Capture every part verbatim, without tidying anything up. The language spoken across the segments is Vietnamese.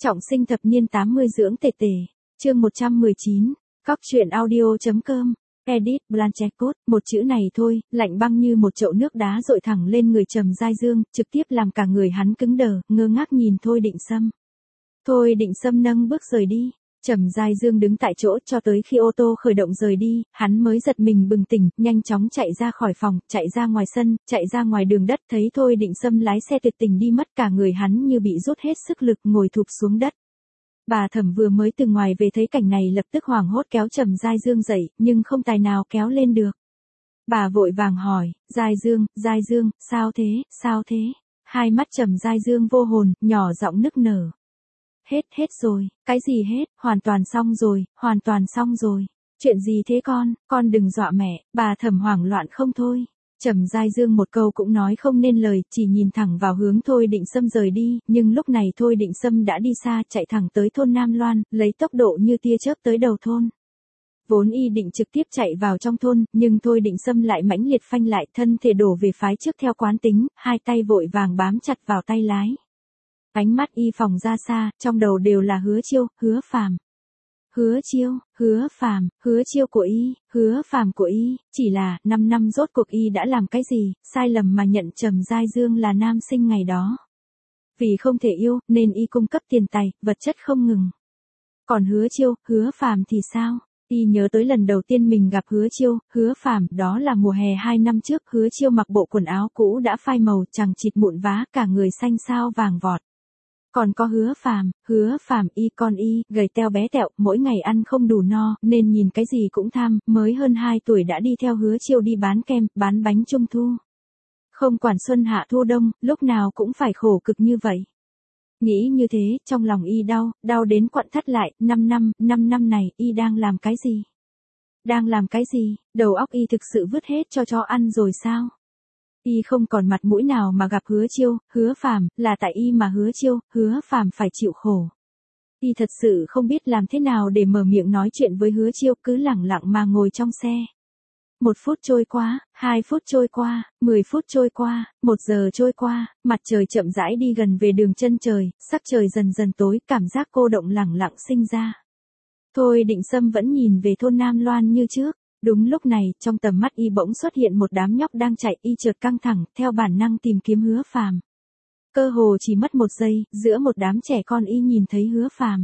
Trọng sinh thập niên tám mươi dưỡng tề tề. Chương một trăm mười chín. Cóc truyện audio.com. Edit Blanchett, một chữ này thôi, lạnh băng như một chậu nước đá dội thẳng lên người Trầm Giai Dương, trực tiếp làm cả người hắn cứng đờ, ngơ ngác nhìn Thôi Định Sâm. Thôi Định Sâm nâng bước rời đi. Trầm Giai Dương đứng tại chỗ cho tới khi ô tô khởi động rời đi, hắn mới giật mình bừng tỉnh, nhanh chóng chạy ra khỏi phòng, chạy ra ngoài sân, chạy ra ngoài đường đất, thấy Thôi Định Sâm lái xe tuyệt tình đi mất, cả người hắn như bị rút hết sức lực ngồi thụp xuống đất. Bà Thẩm vừa mới từ ngoài về thấy cảnh này lập tức hoảng hốt kéo Trầm Giai Dương dậy, nhưng không tài nào kéo lên được. Bà vội vàng hỏi, Giai Dương, Giai Dương, sao thế, sao thế? Hai mắt Trầm Giai Dương vô hồn, nhỏ giọng nức nở. Hết, hết rồi, cái gì hết, hoàn toàn xong rồi, hoàn toàn xong rồi. Chuyện gì thế con, con đừng dọa mẹ, bà Thẩm hoảng loạn không thôi. Trầm Giai Dương một câu cũng nói không nên lời, chỉ nhìn thẳng vào hướng Thôi Định Sâm rời đi, nhưng lúc này Thôi Định Sâm đã đi xa, chạy thẳng tới thôn Nam Loan, lấy tốc độ như tia chớp tới đầu thôn. Vốn y định trực tiếp chạy vào trong thôn, nhưng Thôi Định Sâm lại mãnh liệt phanh lại, thân thể đổ về phái trước theo quán tính, hai tay vội vàng bám chặt vào tay lái. Ánh mắt y phòng ra xa, trong đầu đều là Hứa Chiêu, Hứa Phàm. Hứa Chiêu, Hứa Phàm, Hứa Chiêu của y, Hứa Phàm của y, chỉ là, năm năm rốt cuộc y đã làm cái gì, sai lầm mà nhận Trầm Giai Dương là nam sinh ngày đó. Vì không thể yêu, nên y cung cấp tiền tài, vật chất không ngừng. Còn Hứa Chiêu, Hứa Phàm thì sao? Y nhớ tới lần đầu tiên mình gặp Hứa Chiêu, Hứa Phàm, đó là mùa hè hai năm trước, Hứa Chiêu mặc bộ quần áo cũ đã phai màu, chằng chịt mụn vá, cả người xanh xao vàng vọt. Còn có Hứa Phàm, Hứa Phàm y con y, gầy teo bé tẹo, mỗi ngày ăn không đủ no, nên nhìn cái gì cũng tham, mới hơn hai tuổi đã đi theo Hứa Chiêu đi bán kem, bán bánh trung thu. Không quản xuân hạ thu đông, lúc nào cũng phải khổ cực như vậy. Nghĩ như thế, trong lòng y đau, đau đến quặn thắt lại, năm năm, năm năm này, y đang làm cái gì? Đang làm cái gì? Đầu óc y thực sự vứt hết cho chó ăn rồi sao? Y không còn mặt mũi nào mà gặp Hứa Chiêu, Hứa Phàm, là tại y mà Hứa Chiêu, Hứa Phàm phải chịu khổ. Y thật sự không biết làm thế nào để mở miệng nói chuyện với Hứa Chiêu, cứ lẳng lặng mà ngồi trong xe. Một phút trôi qua, hai phút trôi qua, mười phút trôi qua, một giờ trôi qua, mặt trời chậm rãi đi gần về đường chân trời, sắc trời dần dần tối, cảm giác cô động lẳng lặng sinh ra. Thôi Định Sâm vẫn nhìn về thôn Nam Loan như trước. Đúng lúc này, trong tầm mắt y bỗng xuất hiện một đám nhóc đang chạy, y chợt căng thẳng, theo bản năng tìm kiếm Hứa Phàm. Cơ hồ chỉ mất một giây, giữa một đám trẻ con y nhìn thấy Hứa Phàm.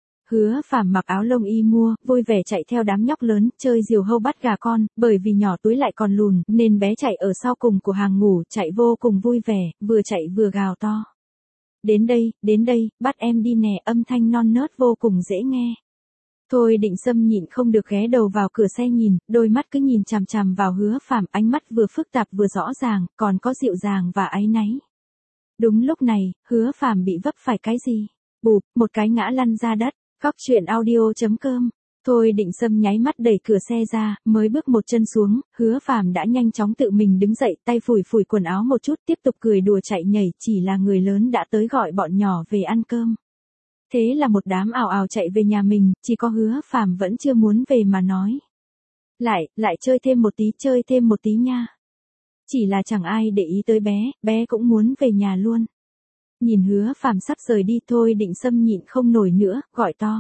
Hứa Phàm mặc áo lông y mua, vui vẻ chạy theo đám nhóc lớn, chơi diều hâu bắt gà con, bởi vì nhỏ túi lại còn lùn, nên bé chạy ở sau cùng của hàng ngủ, chạy vô cùng vui vẻ, vừa chạy vừa gào to. Đến đây, đến đây, bắt em đi nè, âm thanh non nớt vô cùng dễ nghe. Thôi Định Sâm nhịn không được ghé đầu vào cửa xe nhìn, đôi mắt cứ nhìn chằm chằm vào Hứa Phàm, ánh mắt vừa phức tạp vừa rõ ràng, còn có dịu dàng và áy náy. Đúng lúc này, Hứa Phàm bị vấp phải cái gì? Bụp, một cái ngã lăn ra đất. Cóc truyện audio.com. Thôi Định Sâm nháy mắt đẩy cửa xe ra, mới bước một chân xuống, Hứa Phàm đã nhanh chóng tự mình đứng dậy, tay phủi phủi quần áo một chút, tiếp tục cười đùa chạy nhảy, chỉ là người lớn đã tới gọi bọn nhỏ về ăn cơm. Thế là một đám ào ào chạy về nhà mình, chỉ có Hứa Phàm vẫn chưa muốn về mà nói. Lại, lại chơi thêm một tí, chơi thêm một tí nha. Chỉ là chẳng ai để ý tới bé, bé cũng muốn về nhà luôn. Nhìn Hứa Phàm sắp rời đi, Thôi Định Sâm nhịn không nổi nữa, gọi to.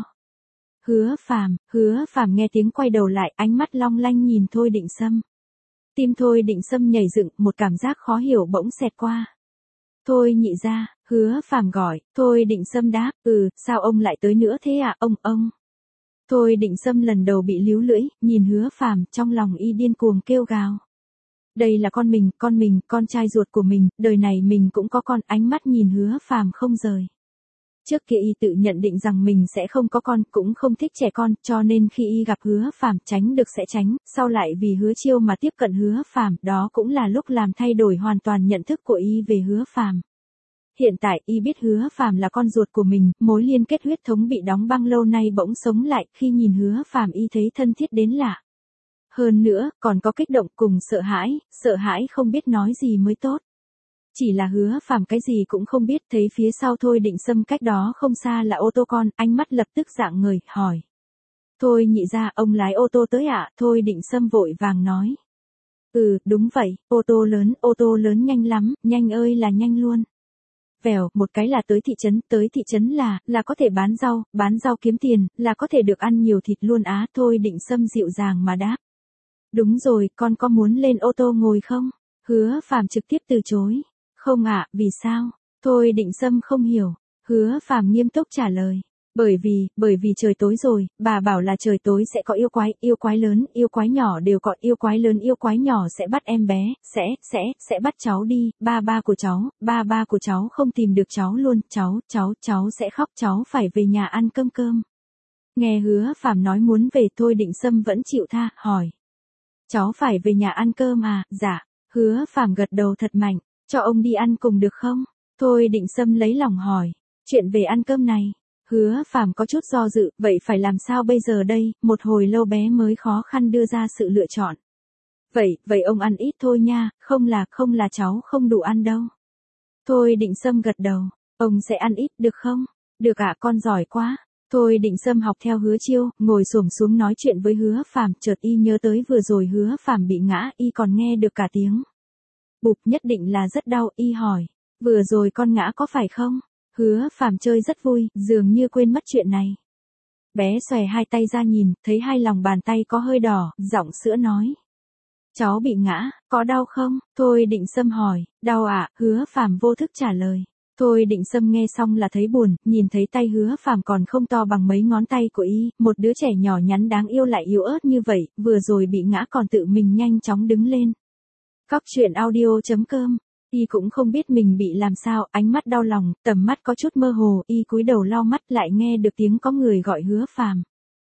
Hứa Phàm, Hứa Phàm nghe tiếng quay đầu lại, ánh mắt long lanh nhìn Thôi Định Sâm. Tim Thôi Định Sâm nhảy dựng, một cảm giác khó hiểu bỗng xẹt qua. Thôi nhị ra, Hứa Phàm gọi, Thôi Định Sâm đáp, ừ, sao ông lại tới nữa thế à, ông, ông. Thôi Định Sâm lần đầu bị líu lưỡi, nhìn Hứa Phàm, trong lòng y điên cuồng kêu gào. Đây là con mình, con mình, con trai ruột của mình, đời này mình cũng có con, ánh mắt nhìn Hứa Phàm không rời. Trước kia y tự nhận định rằng mình sẽ không có con, cũng không thích trẻ con, cho nên khi y gặp Hứa Phàm, tránh được sẽ tránh, sau lại vì Hứa Chiêu mà tiếp cận Hứa Phàm, đó cũng là lúc làm thay đổi hoàn toàn nhận thức của y về Hứa Phàm. Hiện tại y biết Hứa Phàm là con ruột của mình, mối liên kết huyết thống bị đóng băng lâu nay bỗng sống lại, khi nhìn Hứa Phàm y thấy thân thiết đến lạ. Hơn nữa, còn có kích động cùng sợ hãi, sợ hãi không biết nói gì mới tốt. Chỉ là Hứa Phàm cái gì cũng không biết, thấy phía sau Thôi Định Sâm cách đó không xa là ô tô con, ánh mắt lập tức rạng ngời, hỏi. Thôi nhị ra, ông lái ô tô tới ạ, à? Thôi Định Sâm vội vàng nói. Ừ, đúng vậy, ô tô lớn, ô tô lớn nhanh lắm, nhanh ơi là nhanh luôn. vèo, một cái là tới thị trấn, tới thị trấn là, là có thể bán rau, bán rau kiếm tiền, là có thể được ăn nhiều thịt luôn á. Thôi Định Sâm dịu dàng mà đáp. Đúng rồi, con có muốn lên ô tô ngồi không? Hứa Phàm trực tiếp từ chối. Không ạ, vì sao? Thôi Định Sâm không hiểu. Hứa Phàm nghiêm túc trả lời. Bởi vì, bởi vì trời tối rồi, bà bảo là trời tối sẽ có yêu quái, yêu quái lớn, yêu quái nhỏ đều có, yêu quái lớn, yêu quái nhỏ sẽ bắt em bé, sẽ, sẽ, sẽ bắt cháu đi, ba ba của cháu, ba ba của cháu không tìm được cháu luôn, cháu, cháu, cháu sẽ khóc, cháu phải về nhà ăn cơm cơm. Nghe Hứa Phàm nói muốn về, Thôi Định Sâm vẫn chịu tha, hỏi. Cháu phải về nhà ăn cơm à, dạ. Hứa Phàm gật đầu thật mạnh, cho ông đi ăn cùng được không? Thôi Định Sâm lấy lòng hỏi, chuyện về ăn cơm này. Hứa Phàm có chút do dự, vậy phải làm sao bây giờ đây, một hồi lâu bé mới khó khăn đưa ra sự lựa chọn. Vậy, vậy ông ăn ít thôi nha, không là, không là cháu không đủ ăn đâu. Thôi Định Sâm gật đầu, ông sẽ ăn ít được không? Được ạ, con giỏi quá. Thôi Định Sâm học theo Hứa Chiêu, ngồi xổm xuống nói chuyện với Hứa Phàm, chợt y nhớ tới vừa rồi Hứa Phàm bị ngã, y còn nghe được cả tiếng. Bụp, nhất định là rất đau, y hỏi, vừa rồi con ngã có phải không? Hứa Phàm chơi rất vui, dường như quên mất chuyện này. Bé xòe hai tay ra nhìn, thấy hai lòng bàn tay có hơi đỏ, giọng sữa nói. Cháu bị ngã, có đau không? Thôi Định Sâm hỏi, đau ạ, à? Hứa Phàm vô thức trả lời. Thôi Định Sâm nghe xong là thấy buồn, nhìn thấy tay Hứa Phàm còn không to bằng mấy ngón tay của y, một đứa trẻ nhỏ nhắn đáng yêu lại yếu ớt như vậy, vừa rồi bị ngã còn tự mình nhanh chóng đứng lên. Cóc truyện audio chấm com. Y cũng không biết mình bị làm sao, ánh mắt đau lòng, tầm mắt có chút mơ hồ, y cúi đầu lau mắt lại nghe được tiếng có người gọi Hứa Phàm.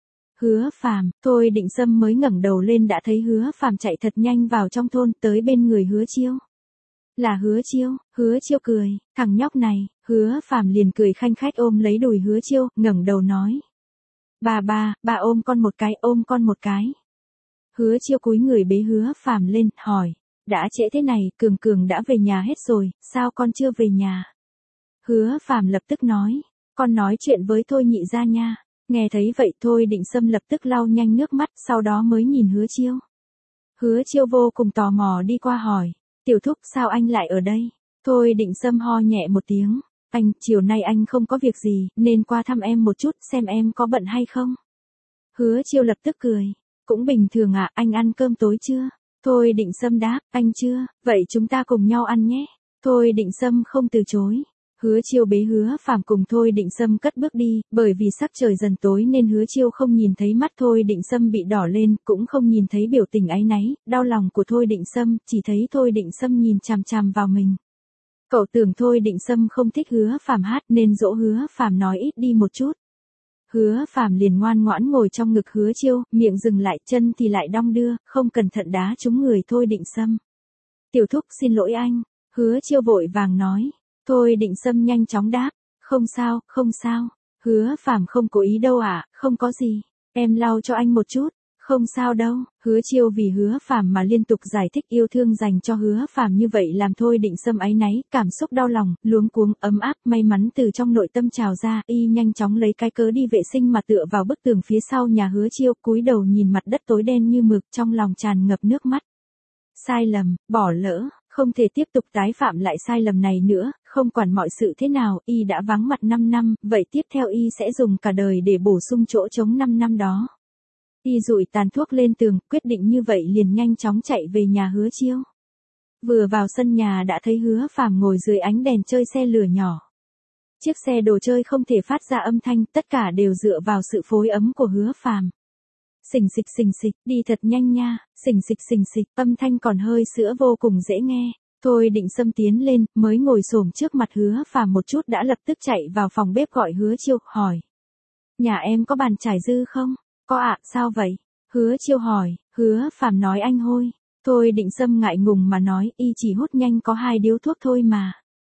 Hứa Phàm, Thôi Định Sâm mới ngẩng đầu lên đã thấy Hứa Phàm chạy thật nhanh vào trong thôn, tới bên người Hứa Chiêu. Là Hứa Chiêu, Hứa Chiêu cười, thằng nhóc này, Hứa Phàm liền cười khanh khách ôm lấy đùi Hứa Chiêu, ngẩng đầu nói. Bà ba, bà ôm con một cái, ôm con một cái. Hứa Chiêu cúi người bế Hứa Phàm lên, hỏi. Đã trễ thế này, Cường Cường đã về nhà hết rồi, sao con chưa về nhà? Hứa Phàm lập tức nói, con nói chuyện với Thôi nhị gia nha. Nghe thấy vậy Thôi Định Sâm lập tức lau nhanh nước mắt, sau đó mới nhìn Hứa Chiêu. Hứa Chiêu vô cùng tò mò đi qua hỏi, tiểu thúc sao anh lại ở đây? Thôi Định Sâm ho nhẹ một tiếng, anh, chiều nay anh không có việc gì, nên qua thăm em một chút, xem em có bận hay không? Hứa Chiêu lập tức cười, cũng bình thường ạ, à, anh ăn cơm tối chưa? Thôi Định Sâm đáp, anh chưa, vậy chúng ta cùng nhau ăn nhé. Thôi Định Sâm không từ chối. Hứa Chiêu bế Hứa Phàm cùng Thôi Định Sâm cất bước đi, bởi vì sắc trời dần tối nên Hứa Chiêu không nhìn thấy mắt Thôi Định Sâm bị đỏ lên, cũng không nhìn thấy biểu tình áy náy, đau lòng của Thôi Định Sâm, chỉ thấy Thôi Định Sâm nhìn chằm chằm vào mình. Cậu tưởng Thôi Định Sâm không thích Hứa Phàm hát nên dỗ Hứa Phàm nói ít đi một chút. Hứa Phàm liền ngoan ngoãn ngồi trong ngực Hứa Chiêu, miệng dừng lại, chân thì lại đong đưa, không cẩn thận đá trúng người Thôi Định Sâm. Tiểu thúc xin lỗi anh. Hứa Chiêu vội vàng nói. Thôi Định Sâm nhanh chóng đáp. Không sao, không sao. Hứa Phàm không cố ý đâu ạ, à, không có gì. Em lau cho anh một chút. Không sao đâu. Hứa Chiêu vì Hứa Phàm mà liên tục giải thích yêu thương dành cho Hứa Phàm như vậy làm Thôi Định Sâm áy náy, cảm xúc đau lòng, luống cuống, ấm áp, may mắn từ trong nội tâm trào ra, y nhanh chóng lấy cái cớ đi vệ sinh mà tựa vào bức tường phía sau nhà Hứa Chiêu, cúi đầu nhìn mặt đất tối đen như mực, trong lòng tràn ngập nước mắt. Sai lầm, bỏ lỡ, không thể tiếp tục tái phạm lại sai lầm này nữa, không quản mọi sự thế nào, y đã vắng mặt năm năm, vậy tiếp theo y sẽ dùng cả đời để bổ sung chỗ trống năm năm đó. Y dụi tàn thuốc lên tường, quyết định như vậy liền nhanh chóng chạy về nhà Hứa Chiêu. Vừa vào sân nhà đã thấy Hứa Phàm ngồi dưới ánh đèn chơi xe lửa nhỏ. Chiếc xe đồ chơi không thể phát ra âm thanh, tất cả đều dựa vào sự phối ấm của Hứa Phàm. Xình xịch xình xịch, đi thật nhanh nha, xình xịch xình xịch, âm thanh còn hơi sữa vô cùng dễ nghe. Thôi Định Sâm tiến lên, mới ngồi xổm trước mặt Hứa Phàm một chút đã lập tức chạy vào phòng bếp gọi Hứa Chiêu, hỏi. Nhà em có bàn chải dư không? Có ạ, à, sao vậy? Hứa Chiêu hỏi, Hứa Phàm nói anh hôi. Thôi Định Sâm ngại ngùng mà nói, y chỉ hút nhanh có hai điếu thuốc thôi mà.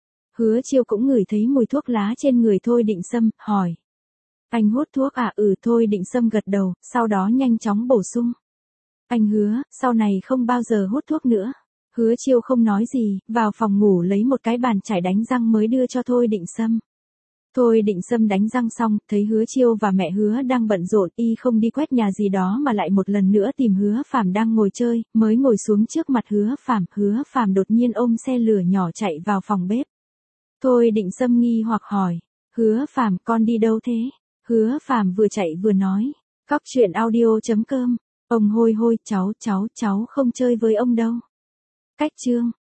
Hứa Chiêu cũng ngửi thấy mùi thuốc lá trên người Thôi Định Sâm, hỏi. Anh hút thuốc à? Ừ. Thôi Định Sâm gật đầu, sau đó nhanh chóng bổ sung. Anh hứa, sau này không bao giờ hút thuốc nữa. Hứa Chiêu không nói gì, vào phòng ngủ lấy một cái bàn chải đánh răng mới đưa cho Thôi Định Sâm. Thôi Định Sâm đánh răng xong, thấy Hứa Chiêu và mẹ Hứa đang bận rộn, y không đi quét nhà gì đó mà lại một lần nữa tìm Hứa Phàm đang ngồi chơi, mới ngồi xuống trước mặt Hứa Phàm, Hứa Phàm đột nhiên ôm xe lửa nhỏ chạy vào phòng bếp. Thôi Định Sâm nghi hoặc hỏi. Hứa Phàm con đi đâu thế? Hứa Phàm vừa chạy vừa nói. Cóc truyện audio chấm com. Ông hôi hôi cháu cháu cháu không chơi với ông đâu. Cách chương.